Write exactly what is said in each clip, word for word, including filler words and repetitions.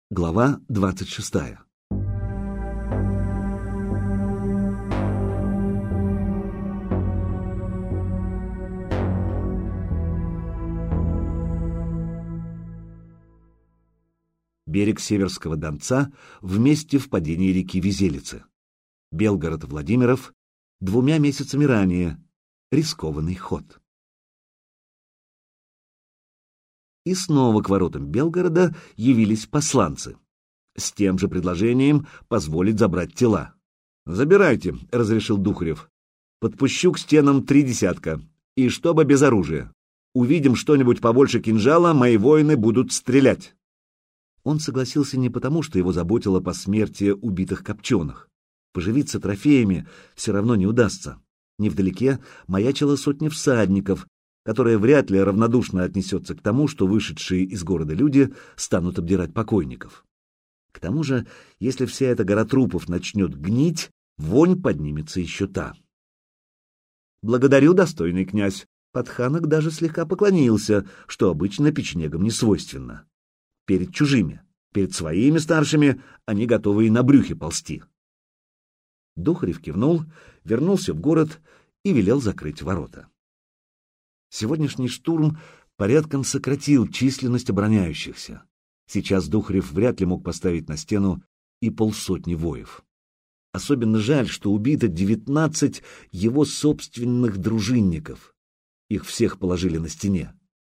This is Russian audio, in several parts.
Глава двадцать шестая. Берег Северского Донца в месте впадения реки Визелицы. Белгород-Владимиров двумя месяцами ранее. Рискованный ход. И снова к воротам Белгорода явились посланцы с тем же предложением позволить забрать тела. «Забирайте», — разрешил Духарев. «Подпущу к стенам три десятка, и чтобы без оружия. Увидим что-нибудь побольше кинжала, мои воины будут стрелять». Он согласился не потому, что его заботило посмертие убитых копченых. Поживиться трофеями все равно не удастся. Невдалеке маячила сотня всадников, которая вряд ли равнодушно отнесется к тому, что вышедшие из города люди станут обдирать покойников. К тому же, если вся эта гора трупов начнет гнить, вонь поднимется еще та. «Благодарю, достойный князь», — подханок даже слегка поклонился, что обычно печенегам не свойственно. Перед чужими, перед своими старшими они готовы и на брюхе ползти. Духарев кивнул, вернулся в город и велел закрыть ворота. Сегодняшний штурм порядком сократил численность обороняющихся. Сейчас Духарев вряд ли мог поставить на стену и полсотни воев. Особенно жаль, что убито девятнадцать его собственных дружинников. Их всех положили на стене.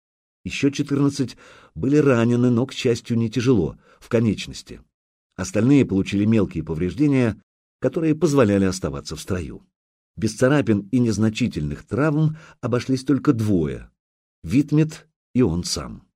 Еще четырнадцать были ранены, но, к счастью, не тяжело, в конечности. Остальные получили мелкие повреждения, которые позволяли оставаться в строю. Без царапин и незначительных травм обошлись только двое — Витмет и он сам.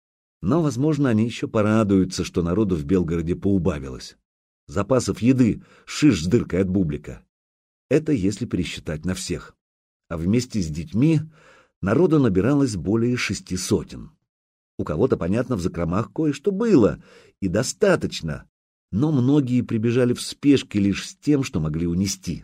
Но, возможно, они еще порадуются, что народу в Белгороде поубавилось. Запасов еды шиш с дыркой от бублика. Это если пересчитать на всех. А вместе с детьми народу набиралось более шести сотен. У кого-то, понятно, в закромах кое-что было, и достаточно, но многие прибежали в спешке лишь с тем, что могли унести.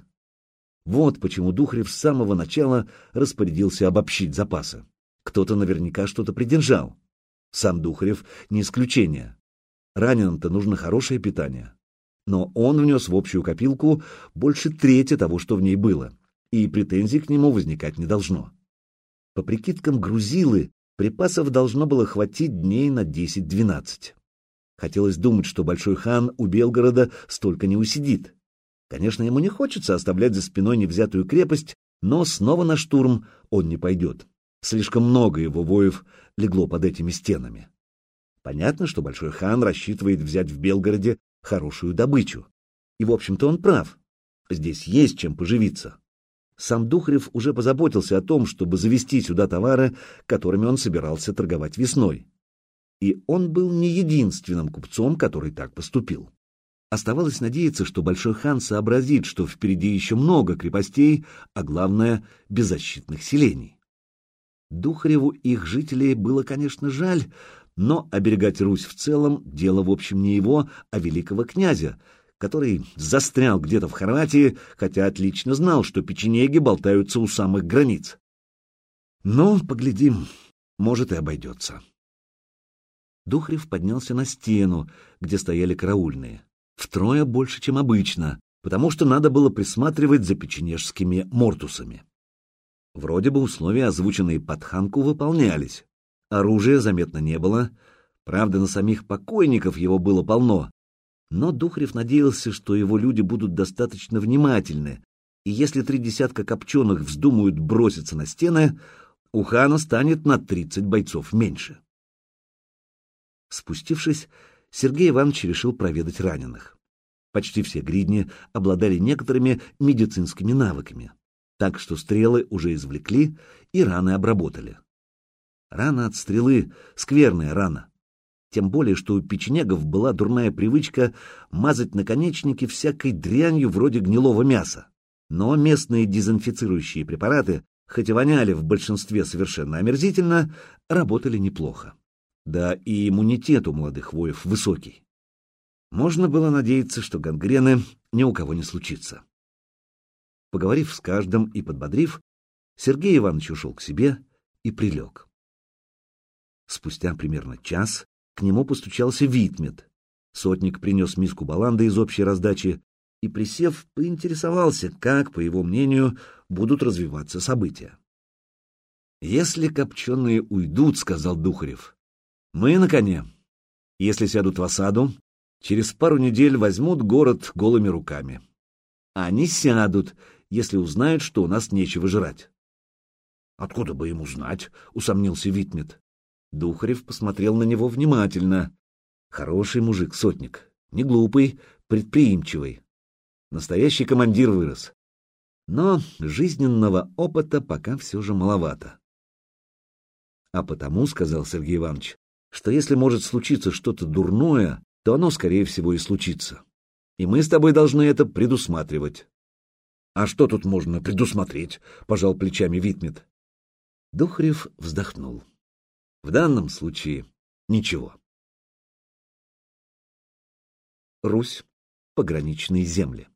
Вот почему Духарев с самого начала распорядился обобщить запасы. Кто-то наверняка что-то придержал. Сам Духарев не исключение. Раненым-то нужно хорошее питание. Но он внес в общую копилку больше трети того, что в ней было, и претензий к нему возникать не должно. По прикидкам Грузилы, припасов должно было хватить дней на десять-двенадцать. Хотелось думать, что большой хан у Белгорода столько не усидит. Конечно, ему не хочется оставлять за спиной невзятую крепость, но снова на штурм он не пойдет. Слишком много его воев легло под этими стенами. Понятно, что большой хан рассчитывает взять в Белгороде хорошую добычу. И, в общем-то, он прав. Здесь есть чем поживиться. Сам Духарев уже позаботился о том, чтобы завести сюда товары, которыми он собирался торговать весной. И он был не единственным купцом, который так поступил. Оставалось надеяться, что большой хан сообразит, что впереди еще много крепостей, а главное — беззащитных селений. Духареву их жителей было, конечно, жаль, но оберегать Русь в целом — дело, в общем, не его, а великого князя, который застрял где-то в Хорватии, хотя отлично знал, что печенеги болтаются у самых границ. Но, поглядим, может, и обойдется. Духарев поднялся на стену, где стояли караульные. Втрое больше, чем обычно, потому что надо было присматривать за печенежскими мортусами. Вроде бы условия, озвученные подханку, выполнялись. Оружия заметно не было, правда, на самих покойников его было полно, но Духарев надеялся, что его люди будут достаточно внимательны, и если три десятка копченых вздумают броситься на стены, у хана станет на тридцать бойцов меньше. Спустившись, Сергей Иванович решил проведать раненых. Почти все гридни обладали некоторыми медицинскими навыками, так что стрелы уже извлекли и раны обработали. Рана от стрелы — скверная рана. Тем более, что у печенегов была дурная привычка мазать наконечники всякой дрянью вроде гнилого мяса. Но местные дезинфицирующие препараты, хоть и воняли в большинстве совершенно омерзительно, работали неплохо. Да и иммунитет у молодых воев высокий. Можно было надеяться, что гангрены ни у кого не случится. Поговорив с каждым и подбодрив, Сергей Иванович ушел к себе и прилег. Спустя примерно час к нему постучался Витмет. Сотник принес миску баланды из общей раздачи и, присев, поинтересовался, как, по его мнению, будут развиваться события. «Если копченые уйдут, — сказал Духарев, — мы на коне. Если сядут в осаду, через пару недель возьмут город голыми руками. А они сядут, если узнают, что у нас нечего жрать». «Откуда бы им узнать?» — усомнился Витмет. Духарев посмотрел на него внимательно. Хороший мужик, сотник, не глупый, предприимчивый. Настоящий командир вырос. Но жизненного опыта пока все же маловато. А потому, — сказал Сергей Иванович, — что если может случиться что-то дурное, то оно, скорее всего, и случится. И мы с тобой должны это предусматривать. — А что тут можно предусмотреть? — пожал плечами Витмет. Духарев вздохнул. В данном случае ничего. Русь. Пограничные земли.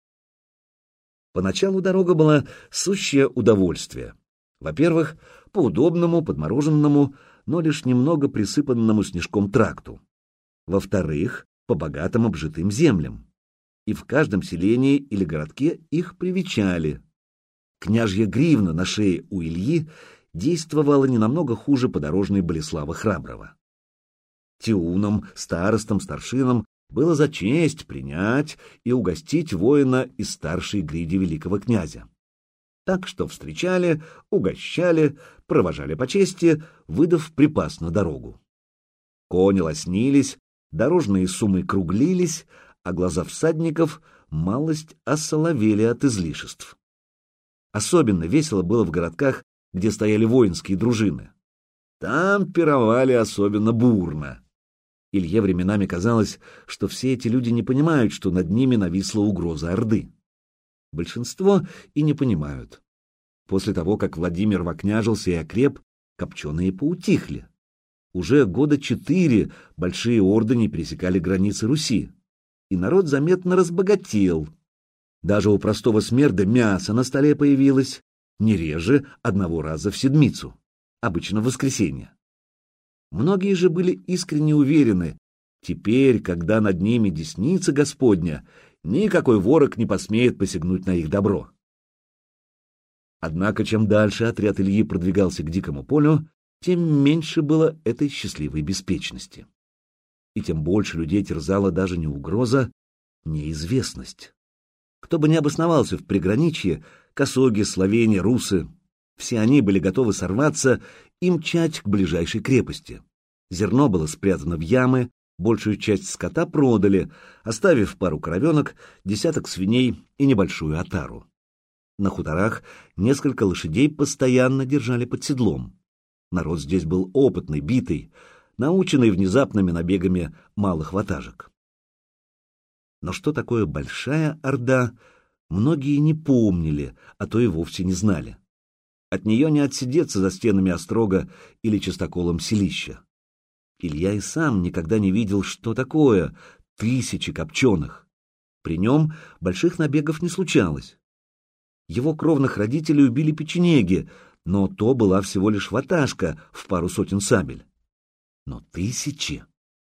Поначалу дорога была сущее удовольствие. Во-первых, по удобному, подмороженному, но лишь немного присыпанному снежком тракту. Во-вторых, по богатым обжитым землям. И в каждом селении или городке их привечали. Княжья гривна на шее у Ильи действовала не намного хуже подорожной Болеслава Храброго. Тиунам, старостам, старшинам было за честь принять и угостить воина из старшей гриди великого князя. Так что встречали, угощали, провожали по чести, выдав припас на дорогу. Кони лоснились, дорожные суммы круглились, а глаза всадников малость осоловели от излишеств. Особенно весело было в городках, где стояли воинские дружины. Там пировали особенно бурно. Илье временами казалось, что все эти люди не понимают, что над ними нависла угроза Орды. Большинство и не понимают. После того, как Владимир вокняжился и окреп, копченые поутихли. Уже года четыре большие орды не пересекали границы Руси, и народ заметно разбогател. Даже у простого смерда мясо на столе появилось, не реже одного раза в седмицу, обычно в воскресенье. Многие же были искренне уверены, теперь, когда над ними десница Господня, никакой ворог не посмеет посягнуть на их добро. Однако, чем дальше отряд Ильи продвигался к дикому полю, тем меньше было этой счастливой беспечности. И тем больше людей терзала даже не угроза, неизвестность. Кто бы ни обосновался в приграничье, косоги, словени, русы, все они были готовы сорваться и мчать к ближайшей крепости. Зерно было спрятано в ямы, большую часть скота продали, оставив пару коровенок, десяток свиней и небольшую отару. На хуторах несколько лошадей постоянно держали под седлом. Народ здесь был опытный, битый, наученный внезапными набегами малых ватажек. Но что такое большая орда, многие не помнили, а то и вовсе не знали. От нее не отсидеться за стенами острога или частоколом селища. Илья и сам никогда не видел, что такое тысячи копченых. При нем больших набегов не случалось. Его кровных родителей убили печенеги, но то была всего лишь ваташка в пару сотен сабель. Но тысячи!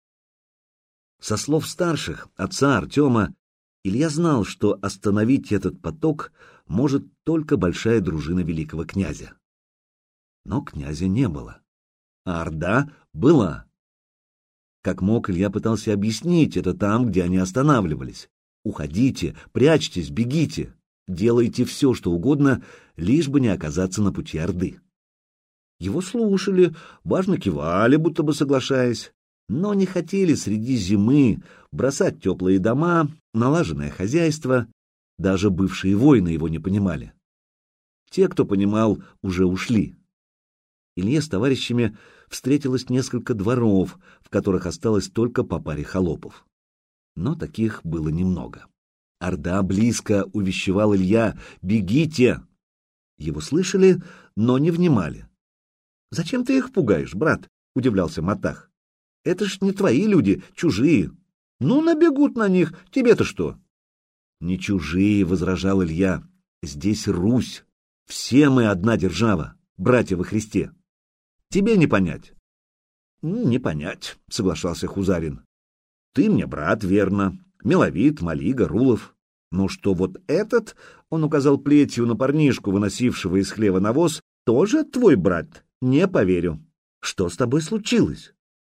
Со слов старших, отца Артема, Илья знал, что остановить этот поток может только большая дружина великого князя. Но князя не было, а орда была. Как мог, Илья пытался объяснить это там, где они останавливались. Уходите, прячьтесь, бегите, делайте все, что угодно, лишь бы не оказаться на пути Орды. Его слушали, важно кивали, будто бы соглашаясь, но не хотели среди зимы бросать теплые дома, налаженное хозяйство. Даже бывшие воины его не понимали. Те, кто понимал, уже ушли. Илье с товарищами встретилось несколько дворов, в которых осталось только по паре холопов. Но таких было немного. Орда близко, увещевал Илья, бегите! Его слышали, но не внимали. Зачем ты их пугаешь, брат? Удивлялся Матах. Это ж не твои люди, чужие. Ну, набегут на них, тебе-то что? Не чужие, возражал Илья. Здесь Русь. Все мы одна держава, братья во Христе. Тебе не понять. Не понять, соглашался Хузарин. Ты мне брат, верно. Миловид, Малига, Рулов. Но что вот этот, он указал плетью на парнишку, выносившего из хлева навоз, тоже твой брат? Не поверю. Что с тобой случилось?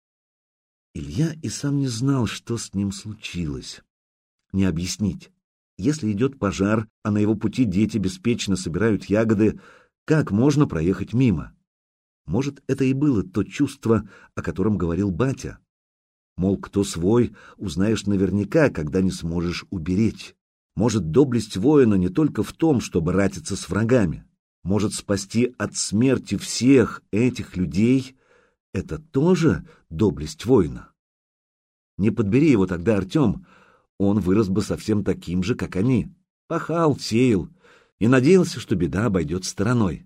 Илья и сам не знал, что с ним случилось. Не объяснить. Если идет пожар, а на его пути дети беспечно собирают ягоды, как можно проехать мимо? Может, это и было то чувство, о котором говорил батя. Мол, кто свой, узнаешь наверняка, когда не сможешь уберечь. Может, доблесть воина не только в том, чтобы ратиться с врагами. Может, спасти от смерти всех этих людей — это тоже доблесть воина. Не подбери его тогда, Артем, он вырос бы совсем таким же, как они. Пахал, сеял и надеялся, что беда обойдет стороной.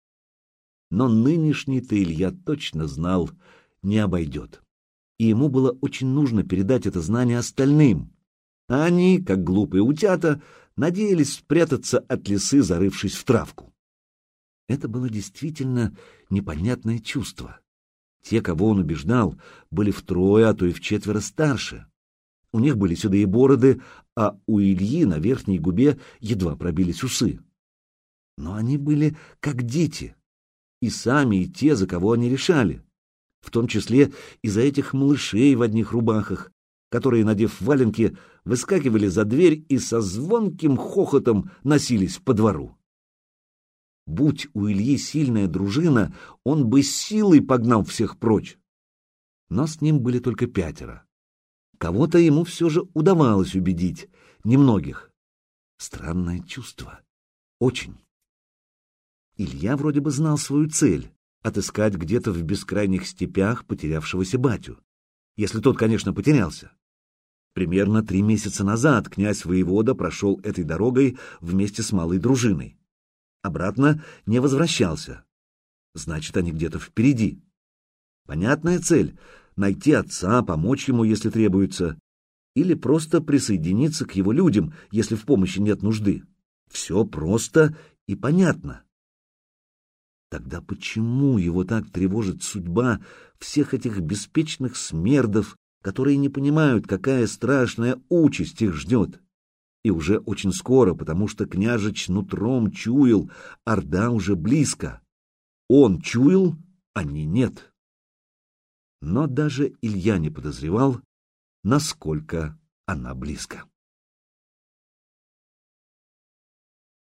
Но нынешний-то Илья точно знал, не обойдет. И ему было очень нужно передать это знание остальным. А они, как глупые утята, надеялись спрятаться от лисы, зарывшись в травку. Это было действительно непонятное чувство. Те, кого он убеждал, были втрое, а то и вчетверо старше. У них были седые бороды, а у Ильи на верхней губе едва пробились усы. Но они были как дети, и сами, и те, за кого они решали, в том числе и за этих малышей в одних рубахах, которые, надев валенки, выскакивали за дверь и со звонким хохотом носились по двору. Будь у Ильи сильная дружина, он бы силой погнал всех прочь. Но с ним были только пятеро. Кого-то ему все же удавалось убедить, немногих. Странное чувство. Очень. Илья вроде бы знал свою цель — отыскать где-то в бескрайних степях потерявшегося батю. Если тот, конечно, потерялся. Примерно три месяца назад князь-воевода прошел этой дорогой вместе с малой дружиной. Обратно не возвращался. Значит, они где-то впереди. Понятная цель — найти отца, помочь ему, если требуется, или просто присоединиться к его людям, если в помощи нет нужды. Все просто и понятно. Тогда почему его так тревожит судьба всех этих беспечных смердов, которые не понимают, какая страшная участь их ждет? И уже очень скоро, потому что княжич нутром чуял, орда уже близко. Он чуял, они нет. Но даже Илья не подозревал, насколько она близко.